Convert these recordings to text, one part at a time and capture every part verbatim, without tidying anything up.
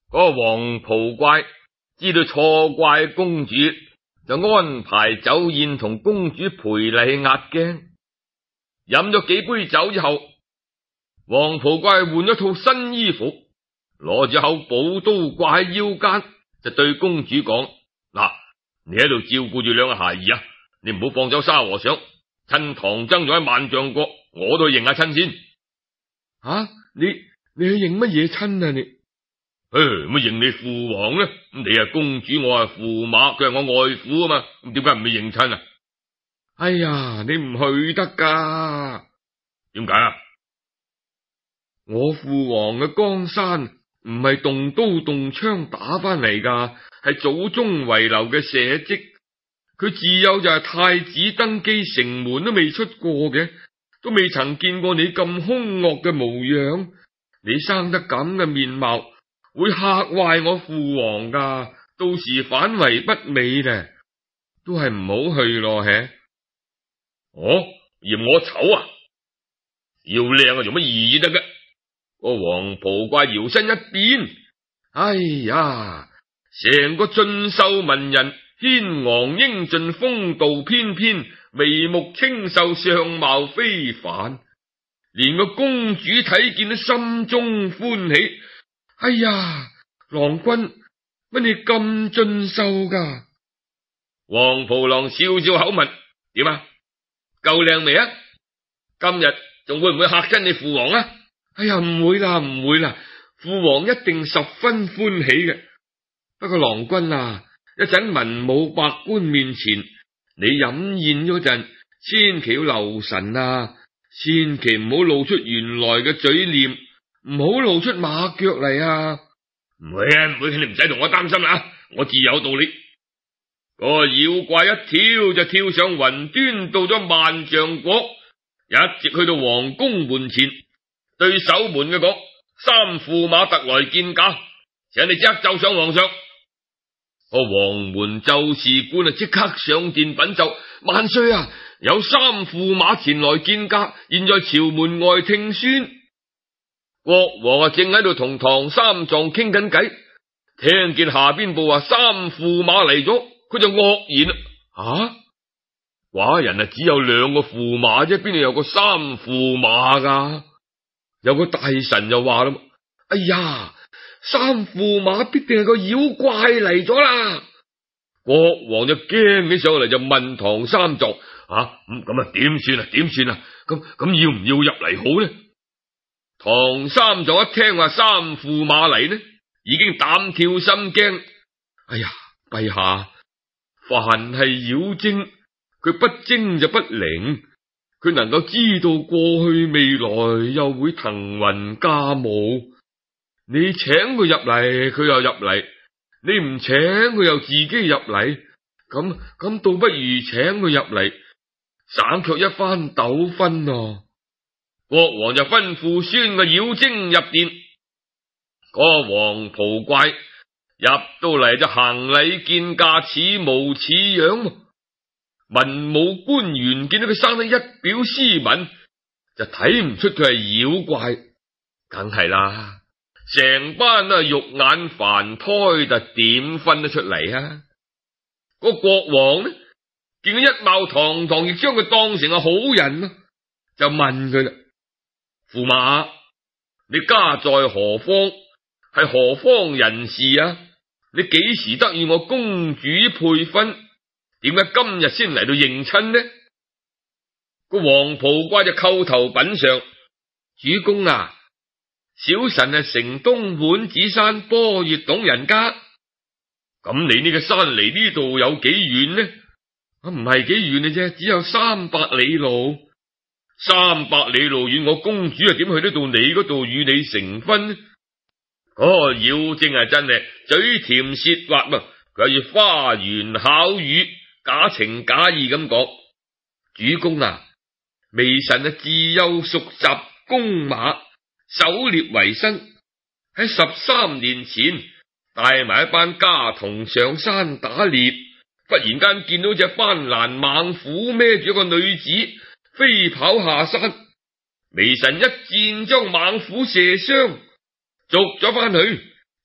嗰個黃袍怪知道錯怪公主，就安排酒宴同公主賠禮壓驚。飲咗幾杯酒之後，黃袍怪換咗套新衣服，攞住口寶刀掛喺腰間，就對公主講：嗱，你喺度照顧住兩個孩兒啊，你唔好放走沙和尚。趁唐僧仲喺萬象國，我都去認下親先。 啊，你你去認乜嘢親啊你？ 誒，乜認你父皇呢？你係公主，我係駙馬，佢係我外父啊嘛，咁點解唔去認親啊？ 哎呀，你唔去得噶。 點解啊？ 我父皇嘅江山唔係動刀動槍打翻嚟噶，係祖宗遺留嘅社稷。佢自幼就係太子登基，城門都未出過嘅，都未曾見過你咁兇惡嘅模樣。你生得咁嘅面貌，會嚇壞我父皇噶，到時反為不美咧，都係唔好去咯。嘿， 哦，嫌我醜啊？要靚啊，做乜易得嘅？個黃袍怪搖身一變， 哎呀， 成個俊秀文人，軒昂英俊，風度翩翩，眉目清秀，相貌非凡，連個公主睇見都心中歡喜。 哎呀，郎君，乜你咁俊秀噶？ 黃袍郎笑笑口問：點啊？夠靚未啊？今日仲會唔會嚇親你父皇啊？ 哎呀，唔會啦，唔會啦，父皇一定十分歡喜嘅。不過郎君啊，一陣文武百官面前，你飲宴嗰陣，千祈要留神啊，千祈唔好露出原來嘅嘴臉，唔好露出馬腳嚟啊！ 唔會啊，唔會，你唔使同我擔心啦，我自有道理。個妖怪一跳就跳上雲端，到咗萬象國，一直去到皇宮門前，對守門嘅講：三駙馬特來見駕，請你即刻奏上皇上。個黃門奏事官啊，即刻上殿稟奏：萬歲啊！有三駙馬前來見駕，現在朝門外聽宣。國王啊，正喺度同唐三藏傾緊偈，聽見下邊報話三駙馬嚟咗，佢就愕然啦。啊，寡人啊，只有兩個駙馬啫，邊度有個三駙馬噶？有個大臣就話啦：哎呀，三駙馬必定係個妖怪嚟咗啦！國王就驚起上嚟，就問唐三藏：啊，咁咁啊，點算啊？點算啊？咁咁要唔要入嚟好呢？唐三藏一聽話三駙馬嚟呢，已經膽跳心驚。哎呀，陛下，凡係妖精，佢不精就不靈，佢能夠知道過去未來，又會騰雲駕霧。你請佢入嚟，佢又入嚟；你唔請佢又自己入嚟。咁咁倒不如請佢入嚟，省卻一番糾紛咯。國王就吩咐宣個妖精入殿。嗰個黃袍怪入到嚟就行禮見駕，似模似樣。文武官員見到佢生得一表斯文，就睇唔出佢係妖怪，梗係啦。成班啊肉眼凡胎，就點分得出嚟啊？個國王呢，見佢一貌堂堂，亦將佢當成個好人啊，就問佢啦：駙馬，你家在何方？係何方人士啊？你幾時得與我公主配婚？點解今日先嚟到認親呢？個黃袍怪就叩頭稟上：主公啊，小臣係城東碗子山波月洞人家。咁你呢個山離呢度有幾遠呢？啊，唔係幾遠嘅啫，只有三百里路。三百里路遠，我公主啊點去得到你嗰度與你成婚呢？哦，妖精係真係嘴甜舌滑啊！佢要花言巧語，假情假意咁講：主公啊，微臣啊自幼熟習弓馬，狩獵為生。喺十三年前，帶埋一班家童上山打獵，忽然間見到隻斑蘭猛虎孭住一個女子飛跑下山，微臣一箭將猛虎射傷，捉咗翻去，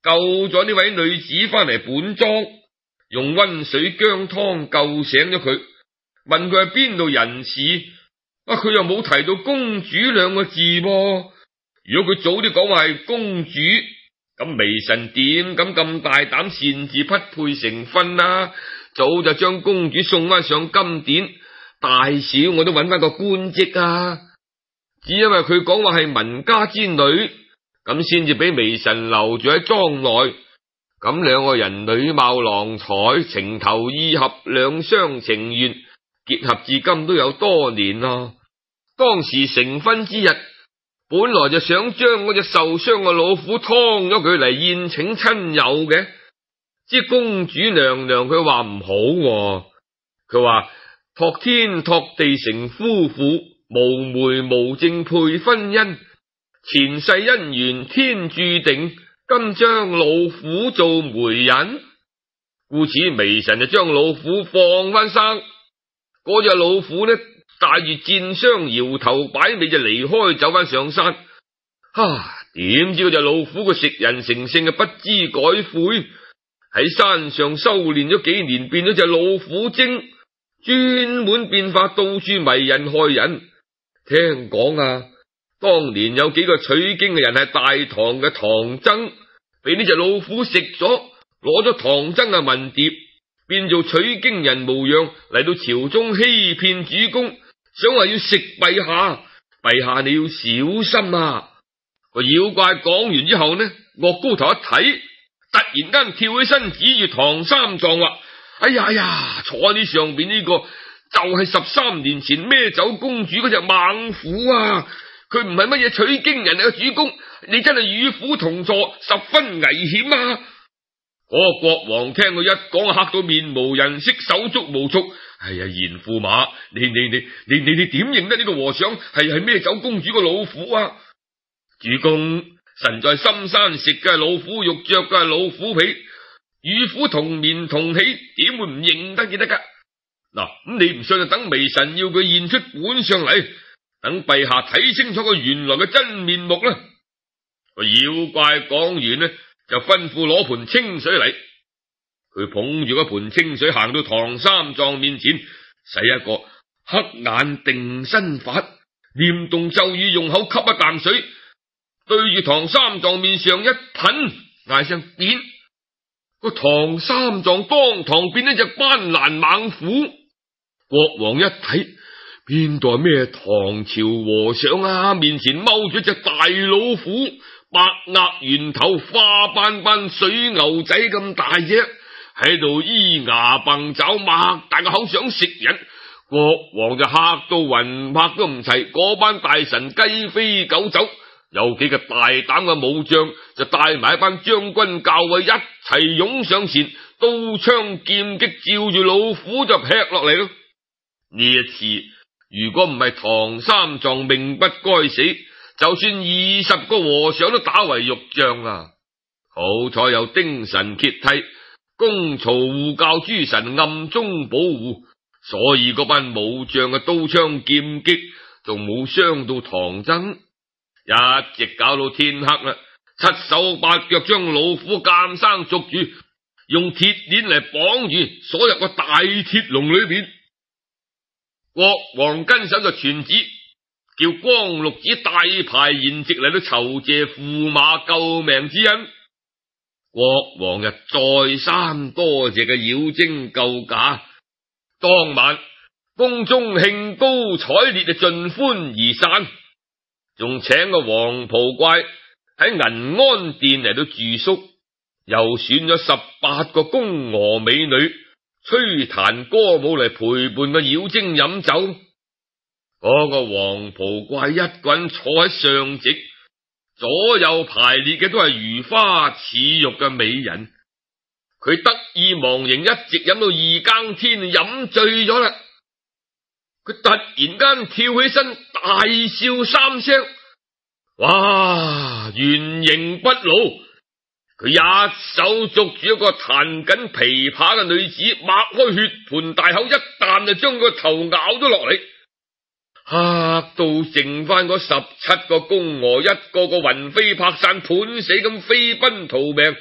救咗呢位女子翻嚟本莊，用溫水薑湯救醒咗佢，問佢係邊度人士，啊佢又冇提到公主兩個字噃。如果佢早啲講話係公主，咁微臣點敢咁大膽擅自匹配成婚啊？早就將公主送翻上金殿，大小我都揾翻個官職啊！只因為佢講話係民家之女，咁先至俾微臣留住喺莊內。咁兩個人女貌郎才，情投意合，兩廂情願，結合至今都有多年啦。當時成婚之日，本來就想將嗰隻受傷嘅老虎劏咗佢嚟宴請親友嘅，即公主娘娘佢話唔好喎，佢話託天託地成夫婦，無媒無證配婚姻，前世姻緣天注定，今將老虎做媒人，故此微臣就將老虎放翻生。嗰隻老虎呢，帶住箭傷搖頭擺尾就離開，走翻上山。哈！點知嗰隻老虎個食人成性嘅不知改悔，喺山上修煉咗幾年，變咗隻老虎精，專門變化到處迷人害人。聽講啊，當年有幾個取經嘅人係大唐嘅唐僧，俾呢隻老虎食咗，攞咗唐僧嘅文牒，變做取經人模樣嚟到朝中欺騙主公，想話要食陛下。陛下你要小心啊！個妖怪講完之後呢，岳高頭一睇，突然間跳起身指住唐三藏話：哎呀哎呀，坐喺呢上邊呢個就係十三年前孭走公主嗰隻猛虎啊！佢唔係乜嘢取經人嚟嘅，主公你真係與虎同坐，十分危險啊！嗰個國王聽佢一講，嚇到面無人色，手足無措。哎呀，賢駙馬，你你你你你你點認得呢個和尚係係孭走公主個老虎啊？主公，臣在深山食嘅係老虎肉，着嘅係老虎皮，與虎同眠同起，點會唔認得記得噶？嗱，咁你唔信就等微臣要佢現出本相嚟，等陛下睇清楚佢原來嘅真面目啦。個妖怪講完呢，就吩咐攞盆清水嚟。佢捧住嗰盆清水行到唐三藏面前，使一個黑眼定身法，念動咒語，用口吸一啖水，對住唐三藏面上一噴，嗌聲點，個唐三藏當堂變一隻斑蘭猛虎。國王一睇，邊度係咩唐朝和尚啊？面前踎住一隻大老虎，白額圓頭，花斑斑，水牛仔咁大隻，喺度咿牙蹦爪，擘大個口想食人。國王就嚇到魂魄都唔齊，嗰班大臣雞飛狗走，有幾個大膽嘅武將就帶埋一班將軍校尉一齊湧上前，刀槍劍戟照住老虎就劈落嚟咯。呢一次如果唔係唐三藏命不該死，就算二十個和尚都打為肉醬啊！好彩有丁神揭替，公曹護教諸神暗中保護，所以嗰班武將嘅刀槍劍戟仲冇傷到唐僧。一直搞到天黑啦，七手八腳將老虎監生捉住，用鐵鏈嚟綁住，鎖入個大鐵籠裏邊。國王跟手就傳旨，叫光祿寺大排筵席嚟到酬謝駙馬救命之恩。國王就再三多謝嘅妖精救駕。當晚宮中興高采烈，就盡歡而散，仲請個黃袍怪喺銀安殿嚟到住宿，又選咗十八個宮娥美女吹彈歌舞嚟陪伴個妖精飲酒。嗰個黃袍怪一個人坐喺上席，左右排列嘅都係如花似玉嘅美人。佢得意忘形，一直飲到二更天，飲醉咗啦。佢突然間跳起身，大笑三聲。哇！原形不老，佢一手捉住一個彈緊琵琶嘅女子，擘開血盆大口，一啖就將個頭咬咗落嚟。嚇到剩翻嗰十七個宮娥，一個個魂飛魄散，盤死咁飛奔逃命，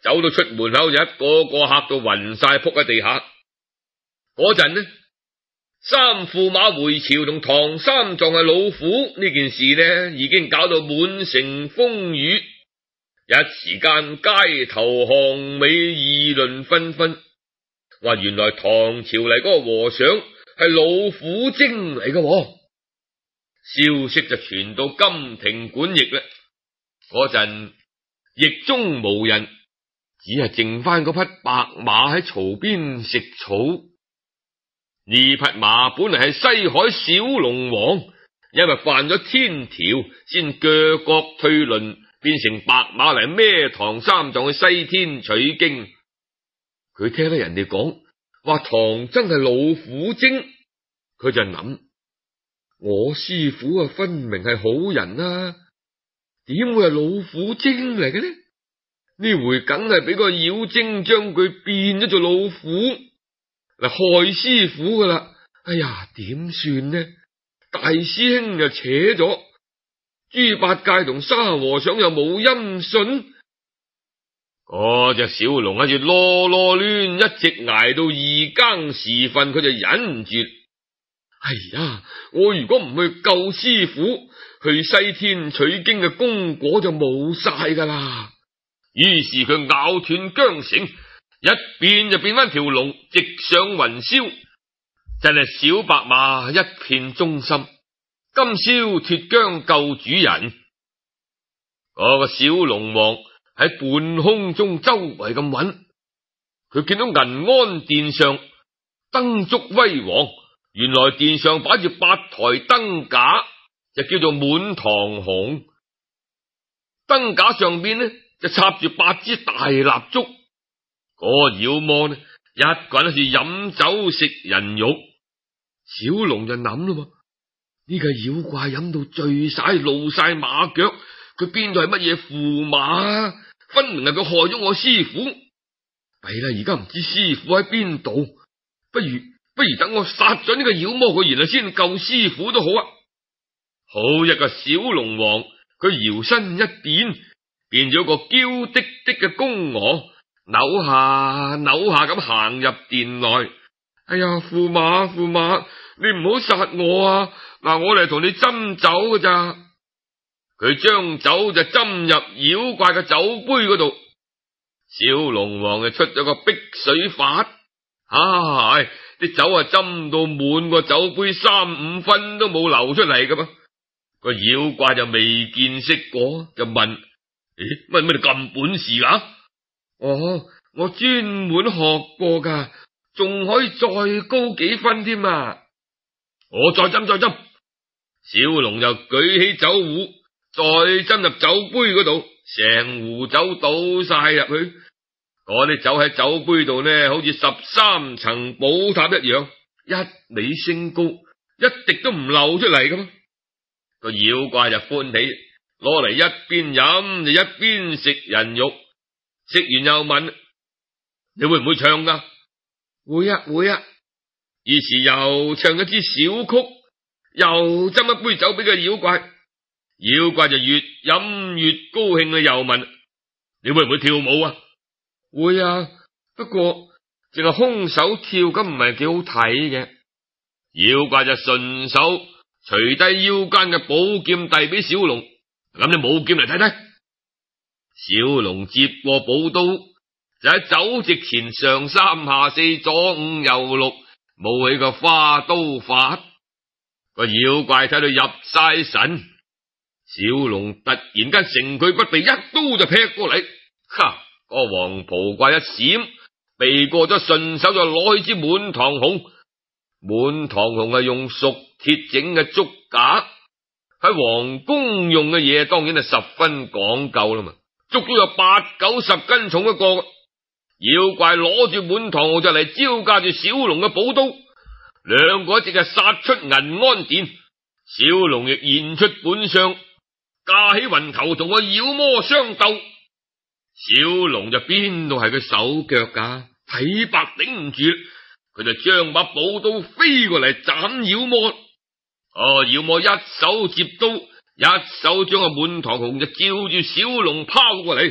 走到出門口就一個個嚇到暈晒仆喺地下。嗰陣呢，三駙馬回朝同唐三藏係老虎呢件事呢，已經搞到滿城風雨，一時間街頭巷尾議論紛紛，話原來唐朝嚟嗰個和尚係老虎精嚟嘅，消息就傳到金庭館驛啦。嗰陣驛中無人，只係剩翻嗰匹白馬喺槽邊食草。呢匹馬本嚟係西海小龍王，因為犯咗天條，先鋸角退輪，變成白馬嚟孭唐三藏去西天取經。佢聽得人哋講話唐僧係老虎精，佢就諗：我師父啊，分明係好人啊，點會係老虎精嚟嘅呢？呢回梗係俾個妖精將佢變咗做老虎嚟害師父噶啦！哎呀，點算呢？大師兄就扯咗，豬八戒同沙和尚又冇音訊，嗰隻小龍喺住囉囉攣，一直挨到二更時分，佢就忍唔住。哎呀，我如果唔去救師父，去西天取經嘅功果就冇晒噶啦。於是佢咬斷缰繩，一變就變翻條龍，直上雲霄。真係小白馬一片忠心，今宵脫缰救主人。嗰個小龍王喺半空中周圍咁揾，佢見到銀安殿上燈燭威煌，原來殿上擺住八台燈架，就叫做滿堂紅。燈架上邊呢就插住八支大蠟燭。嗰個妖魔呢一個人喺度飲酒食人肉。小龍就諗咯，呢個妖怪飲到醉晒露晒馬腳，佢邊度係乜嘢駙馬？分明係佢害咗我師父。弊啦，而家唔知師父喺邊度，不如不如等我殺咗呢個妖魔，佢然後先救師父都好啊！好一個小龍王，佢搖身一變，變咗個嬌滴滴嘅公鵝，扭下扭下咁行入殿內。哎呀，駙馬駙馬，你唔好殺我啊！嗱，我嚟同你斟酒噶咋？佢將酒就斟入妖怪嘅酒杯嗰度，小龍王就出咗個碧水法，啊，啲、哎、酒啊斟到滿個酒杯，三五分都冇流出嚟噶噃。個妖怪就未見識過，就問：咦，乜乜你咁本事噶、啊？哦，我專門學過噶。仲可以再高幾分添啊！我再斟再斟，小龍又舉起酒壺，再斟入酒杯嗰度，成壺酒倒晒入去。嗰啲酒喺酒杯度呢，好似十三層寶塔一樣，一味升高，一滴都唔漏出嚟噶嘛。個妖怪就歡喜，攞嚟一邊飲就一邊食人肉，食完又問：你會唔會唱噶？會啊會啊，於是又唱一支小曲，又斟一杯酒俾個妖怪，妖怪就越飲越高興啊！又問：你會唔會跳舞啊？會啊，不過淨係空手跳咁唔係幾好睇嘅。妖怪就順手除低腰間嘅寶劍遞俾小龍，咁你舞劍嚟睇睇。小龍接過寶刀，就喺酒席前上三下四左五右六舞起個花刀法。個妖怪睇到入晒神，小龍突然間乘佢不備，一刀就劈過嚟。哈！個黃袍怪一閃，避過咗，順手就攞起支滿堂紅。滿堂紅係用熟鐵整嘅竹架，喺皇宮用嘅嘢當然係十分講究啦嘛。足足有八九十斤重一個。妖怪攞住滿堂紅就嚟招架住小龍嘅寶刀，兩個一直係殺出銀安殿。小龍亦現出本相，架起雲頭同個妖魔相鬥。小龍就邊度係佢手腳噶，體白頂唔住，佢就將把寶刀飛過嚟斬妖魔。哦，妖魔一手接刀，一手將個滿堂紅就照住小龍拋過嚟，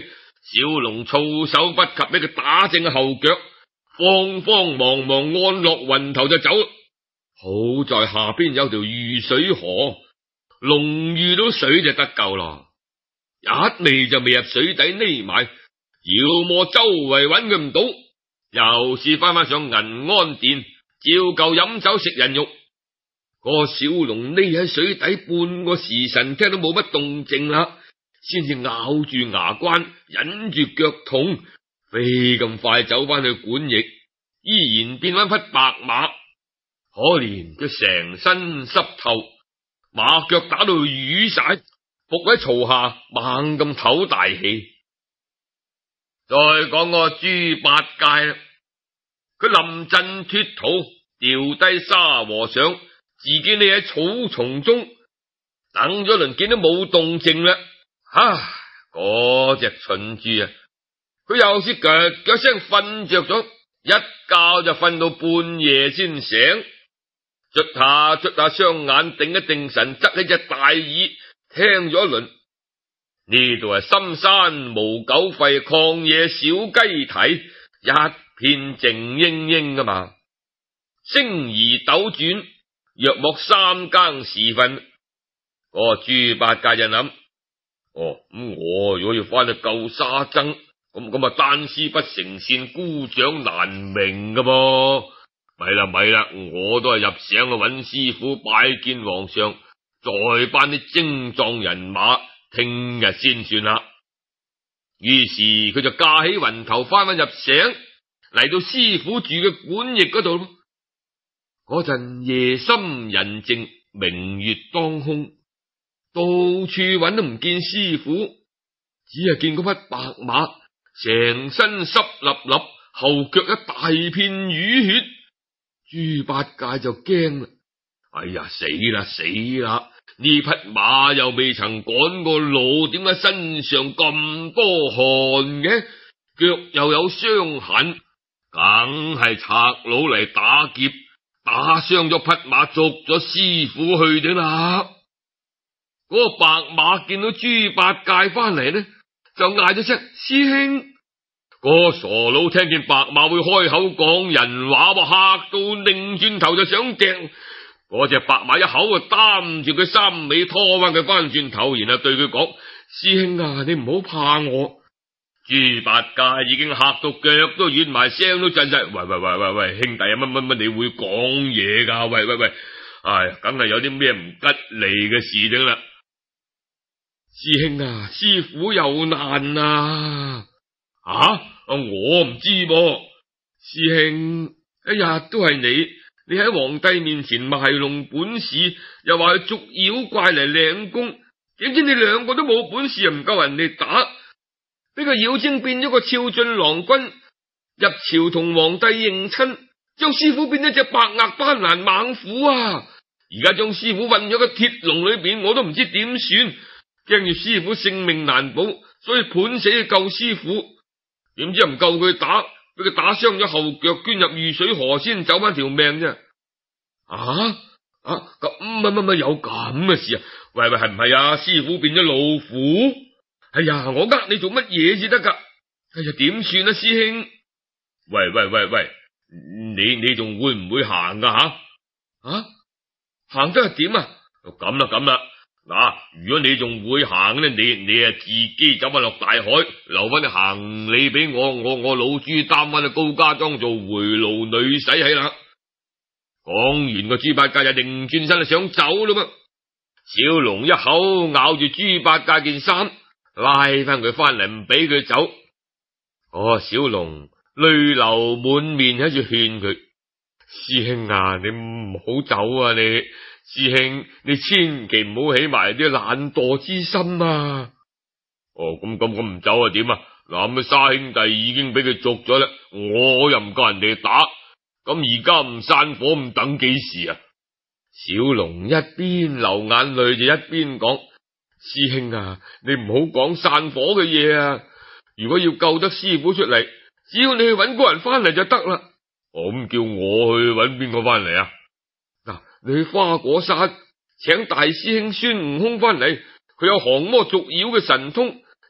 小龍措手不及，俾佢打正後腳，慌慌忙忙按落雲頭就走。好在下邊有條御水河，龍遇到水就得救咯。一味就未入水底匿埋，妖魔周圍揾佢唔到，又是翻返上銀安殿，照舊飲酒食人肉。個小龍匿喺水底半個時辰，聽到冇乜動靜啦，先至咬住牙關，忍住腳痛，飛咁快走翻去館驛，依然變翻匹白馬。可憐佢成身濕透，馬腳打到瘀晒，伏喺槽下猛咁唞大氣。再講個豬八戒啦，佢臨陣脫逃，掉低沙和尚，自己匿喺草叢中，等咗輪見都冇動靜啦。啊，嗰隻蠢豬啊，佢又是腳腳聲瞓着咗，一覺就瞓到半夜先醒，捽下捽下雙眼，定一定神，側起隻大耳聽咗一輪。呢度係深山無狗吠，曠野小雞啼，一片靜英英噶嘛。星移斗轉，約莫三更時分，個豬八戒就諗：哦，咁、嗯、我如果要翻去救沙僧，咁咁啊單絲不成線，孤掌難鳴噶噃。咪啦咪啦，我都係入省去揾師傅拜見皇上，再班啲精壯人馬，聽日先算啦。於是佢就駕起雲頭翻返入省，嚟到師傅住嘅館驛嗰度。嗰陣夜深人靜，明月當空，到處揾都唔見師傅，只係見嗰匹白馬成身濕立立，後腳一大片瘀血。豬八戒就驚啦，哎呀，死啦死啦！呢匹馬又未曾趕過路，點解身上咁多汗嘅？腳又有傷痕，梗係賊佬嚟打劫，打傷咗匹馬，捉咗師傅去嘅啦。嗰、那個白馬見到豬八戒翻嚟呢，就嗌咗聲師兄。嗰、那個傻佬聽見白馬會開口講人話，嚇到擰轉頭就想掟。嗰隻白馬一口就擔住佢三尾，拖翻佢翻轉頭，然後對佢講：師兄啊，你唔好怕我。豬八戒已經嚇到腳都軟埋，聲都震晒。喂喂喂喂喂，兄弟啊，乜乜乜你會講嘢噶？喂喂喂，唉，梗係有啲咩唔吉利嘅事情啦。師兄啊，師傅有難啊！啊，我唔知噃。師兄，一日都係你。你喺皇帝面前賣弄本事，又話去捉妖怪嚟領功，點知你兩個都冇本事，又唔夠人哋打，俾個妖精變咗個俏俊郎君入朝同皇帝認親，將師傅變咗隻白額斑蘭猛虎啊！而家將師傅困咗個鐵籠裏邊，我都唔知點算，驚住師傅性命難保，所以盤死去救師傅，點知又唔夠佢打。俾佢打傷咗後腳，捐入御水河先走翻條命啫。啊啊咁乜乜乜有咁嘅事啊？喂喂，係唔係啊？師傅變咗老虎？哎呀，我呃你做乜嘢至得噶？哎呀，點算啊，師兄？喂喂喂喂，你你仲會唔會行噶吓？啊，行得係點啊？咁啦咁啦。嗱，如果你仲會行咧，你你啊自己走翻落大海，留翻啲行李俾我，我我老豬擔翻去高家莊做回路女使喺啦。講完個豬八戒就擰轉身想走啦嘛，小龍一口咬住豬八戒件衫，拉翻佢翻嚟唔俾佢走。哦，小龍淚流滿面喺度勸佢：師兄啊，你唔好走啊你！師兄，你千祈唔好起埋啲懶惰之心啊！哦，咁咁咁唔走啊點啊？嗱，咁沙兄弟已經俾佢捉咗啦，我又唔夠人哋打，咁而家唔散伙，唔等幾時啊？小龍一邊流眼淚就一邊講：師兄啊，你唔好講散伙嘅嘢啊！如果要救得師傅出嚟，只要你去搵個人翻嚟就得啦。哦，咁叫我去搵邊個翻嚟啊？嗱，你去花果山請大師兄孫悟空翻嚟，佢有降魔捉妖嘅神通，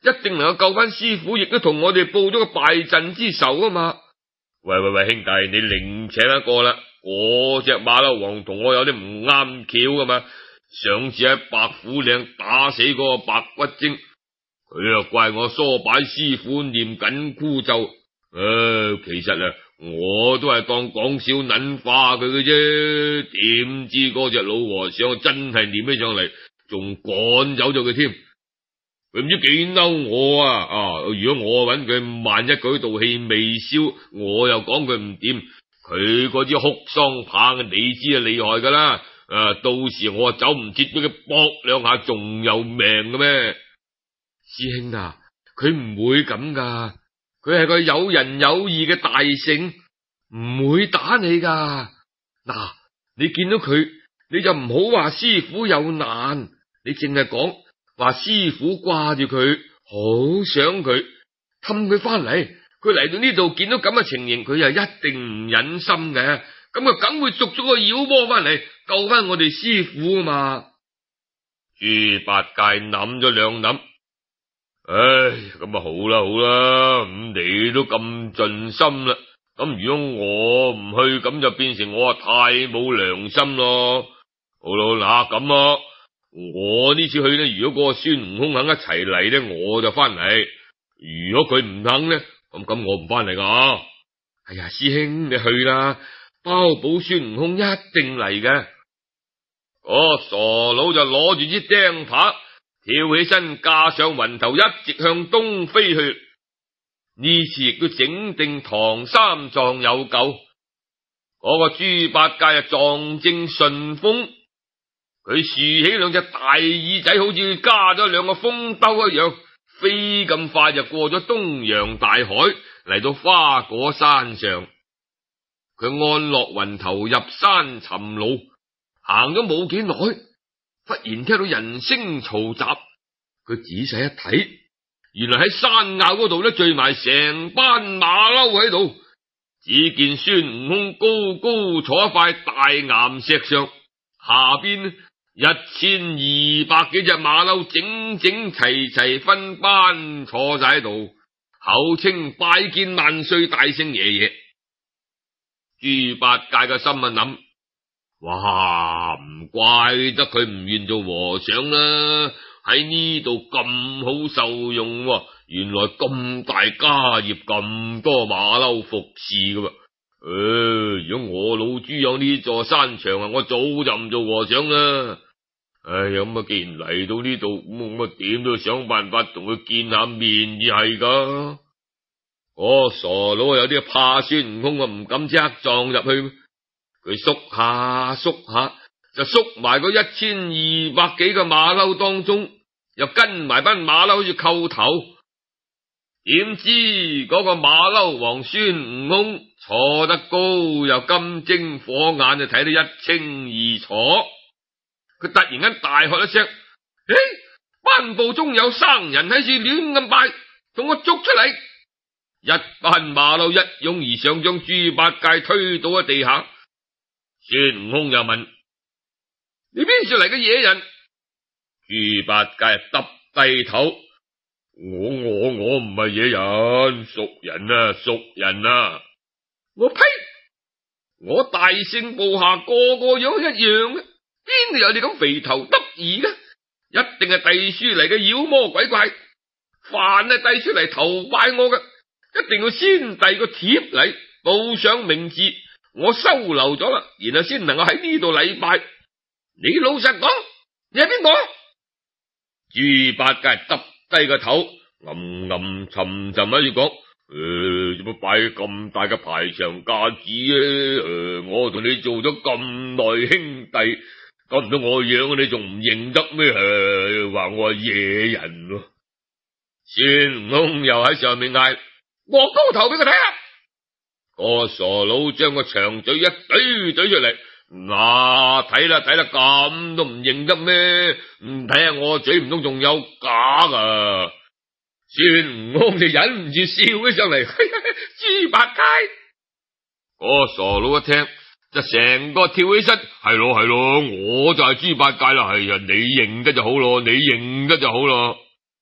一定能夠救翻師傅，亦都同我哋報咗個敗陣之仇啊嘛。 喂喂喂，兄弟，你另請一個啦，嗰隻馬騮王同我有啲唔啱橋噶嘛。上次喺白虎嶺打死嗰個白骨精，佢又怪我梳擺師傅念緊箍咒，誒、呃，其實啊，我都係當講笑撚化佢嘅啫，點知嗰隻老和尚真係念起上嚟，仲趕走咗佢添。佢唔知幾嬲我啊！啊，如果我揾佢，萬一佢道氣未消，我又講佢唔掂，佢嗰支哭喪棒，你知係厲害噶啦。啊，到時我啊走唔切，俾佢搏兩下，仲有命嘅咩？ 師兄啊，佢唔會咁噶，佢係個有仁有義嘅大聖，唔會打你噶。嗱，你見到佢，你就唔好話師傅有難，你淨係講話師傅掛住佢，好想佢，氹佢翻嚟。佢嚟到呢度見到咁嘅情形，佢又一定唔忍心嘅，咁啊梗會捉咗個妖魔翻嚟救翻我哋師傅啊嘛。 豬八戒諗咗兩諗，唉，咁啊好啦好啦，咁你都咁盡心啦，咁如果我唔去，咁就變成我啊太冇良心咯。好啦，嗱咁啊，我呢次去呢，如果嗰個孫悟空肯一齊嚟呢，我就翻嚟；如果佢唔肯呢，咁咁我唔翻嚟噶。 哎呀，師兄你去啦，包保孫悟空一定嚟嘅。 嗰傻佬就攞住支釘耙，跳起身，架上雲頭，一直向東飛去。呢次亦都整定唐三藏有救。嗰、那個豬八戒啊，撞正順風，佢豎起兩隻大耳仔，好似加咗兩個風兜一樣，飛咁快就過咗東洋大海，嚟到花果山上。佢按落雲頭，入山尋路。行咗冇幾耐，忽然聽到人聲嘈雜，佢仔細一睇，原來喺山坳嗰度咧聚埋成班馬騮喺度。只見孫悟空高高坐喺塊大岩石上，下邊一千二百幾隻馬騮整整齊齊分班坐晒喺度，口稱拜見萬歲大聖爺爺。豬八戒嘅心啊諗，哇，唔怪得佢唔願做和尚啦，喺呢度咁好受用喎，原來咁大家業，咁多馬騮服侍噶喎。誒、呃，如果我老豬有呢座山場啊，我早就唔做和尚啦。哎呀，咁啊，既然嚟到呢度，咁啊點都要想辦法同佢見下面至係噶。嗰傻佬有啲怕孫悟空啊，唔敢即刻撞入去。佢縮下縮下，就縮埋嗰一千二百幾個馬騮當中，又跟埋班馬騮好似叩頭。點知嗰個馬騮王孫悟空坐得高，又金睛火眼，就睇得一清二楚。佢突然間大喝一聲：誒，班部中有生人喺處亂咁拜，同我捉出嚟！一班馬騮一擁而上，將豬八戒推倒喺地下。孫悟空又問：你邊處嚟嘅野人？豬八戒耷低頭：我我我唔係野人，熟人啊，熟人啊！我呸！我大聖部下個個樣一樣嘅，邊度有你咁肥頭耷耳嘅？一定係遞書嚟嘅妖魔鬼怪，凡係遞書嚟投拜我嘅，一定要先遞個帖嚟，報上名字。我收留咗啦，然後先能夠喺呢度禮拜。你老實講，你係邊個？豬八戒耷低個頭，暗暗沉沉喺度講：誒，做乜擺咁大嘅排場架子咧？誒、呃，我同你做咗咁耐兄弟，咁唔到我樣，你仲唔認得咩？誒、呃，話我係野人咯。孫悟空又喺上面嗌：我高頭俾佢睇下。個傻佬將個長嘴一懟懟出嚟，嗱，睇啦睇啦，咁都唔認得咩？唔睇下我嘴唔通仲有假噶？孫悟空就忍唔住笑起上嚟，豬八戒。個傻佬一聽就成個跳起身，係咯係咯，我就係豬八戒啦，係啊，你認得就好咯，你認得就好咯。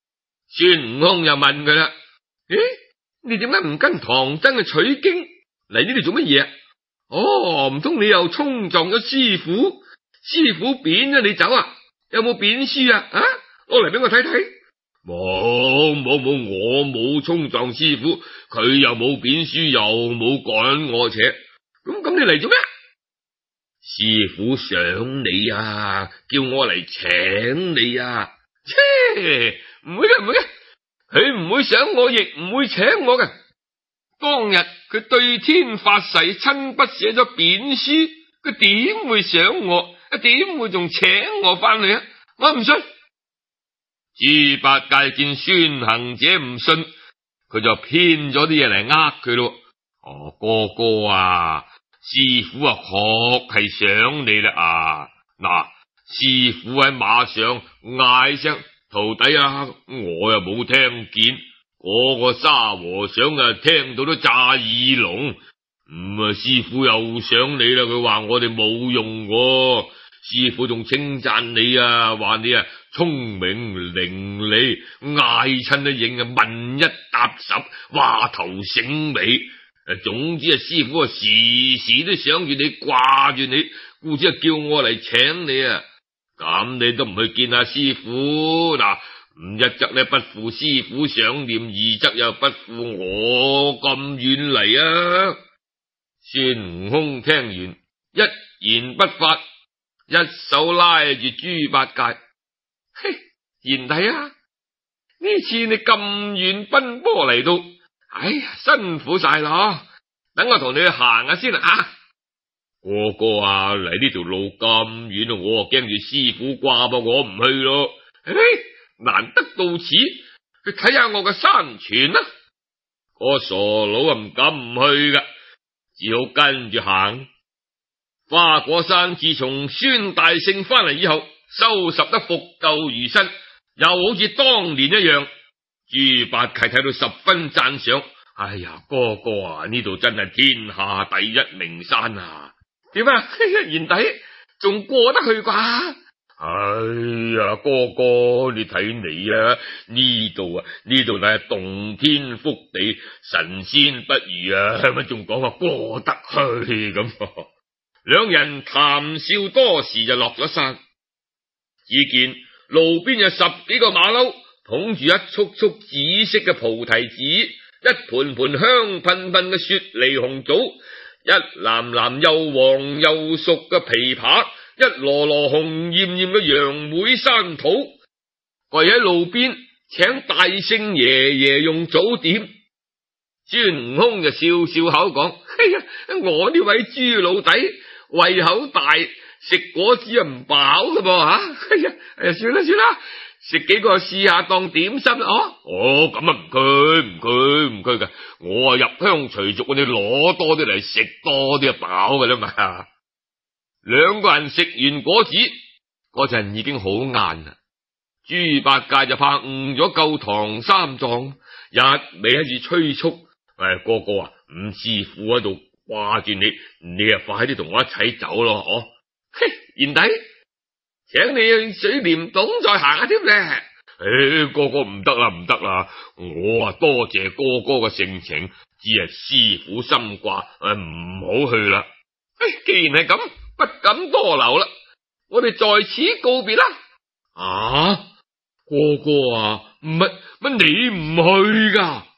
孫悟空又問佢啦：咦，你點解唔跟唐僧去取經嚟呢度做乜嘢啊？哦，唔通你又衝撞咗師傅？師傅貶咗你走啊？有冇貶書啊？啊，攞嚟俾我睇睇。冇冇冇，我冇衝撞師傅，佢又冇貶書，又冇趕我扯。咁咁你嚟做咩？師傅想你啊，叫我嚟請你啊。切，唔會嘅，唔會嘅，佢唔會想我，亦唔會請我嘅。當日佢對天發誓，親筆寫咗貶書，佢點會想我？點會仲請我翻去啊？我唔信。豬八戒見孫行者唔信，佢就編咗啲嘢嚟呃佢咯。哦，哥哥啊，師傅啊確係想你啦啊！嗱，師傅喺馬上嗌聲徒弟啊，我又冇聽見，嗰、那個沙和尚啊聽到都炸耳聾。咁、嗯、啊，師傅又想你啦，佢話我哋冇用喎。師傅仲稱讚你啊，話你啊聰明伶俐，嗌親都應啊問一答十，話頭醒尾。誒，總之啊，師傅啊時時都想住你，掛住你，故此啊叫我嚟請你啊。咁你都唔去見下師傅嗱？唔一則呢不負師傅想念，二則又不負我咁遠嚟啊。孫悟空聽完一言不發，一手拉住豬八戒，嘿，賢弟啊，呢次你咁遠奔波嚟到，哎呀，辛苦晒啦，等我同你去行下先啦啊！哥哥啊，嚟呢條路咁遠，我驚住師傅掛噃，我唔去咯。嘿，難得到此，去睇下我嘅山泉啦。個傻佬啊唔敢唔去噶，只好跟住行。花果山自從孫大聖翻嚟以後，收拾得復舊如新，又好似當年一樣。豬八戒睇到十分讚賞。哎呀，哥哥啊，呢度真係天下第一名山啊！點啊，賢弟仲過得去啩？哎呀，哥哥，你睇你啊，呢度啊，呢度乃係洞天福地，神仙不如啊，乜仲講話過得去咁？兩人談笑多時就落咗山，只見路邊有十幾個馬騮捧住一束束紫色嘅菩提子，一盤盤香噴噴嘅雪梨紅棗，一籃籃又黃又熟嘅枇杷，一籮籮紅艷艷嘅楊梅山桃，跪喺路邊請大聖爺爺用早點。孫悟空就笑笑口講：哎呀，我呢位豬老弟胃口大，食果子啊唔飽噶噃吓。哎呀，哎呀，算啦算啦，食幾個試下當點心啦。哦，哦，咁啊唔拘唔拘唔拘噶，我啊入鄉隨俗，你攞多啲嚟食多啲啊飽噶啦嘛。兩個人食完果子嗰陣已經好晏啦，豬八戒就怕誤咗救唐三藏，一味喺度催促：喂，哥哥啊，五師傅喺度掛住你，你啊快啲同我一齊走咯，嗬！嘿，賢弟，請你去水簾洞再行下添咧。誒，哥哥唔得啦，唔得啦，我啊多謝哥哥嘅盛情，只係師傅心掛，誒唔好去啦。誒，既然係咁，不敢多留啦，我哋在此告別啦。啊，哥哥啊，唔係乜你唔去噶？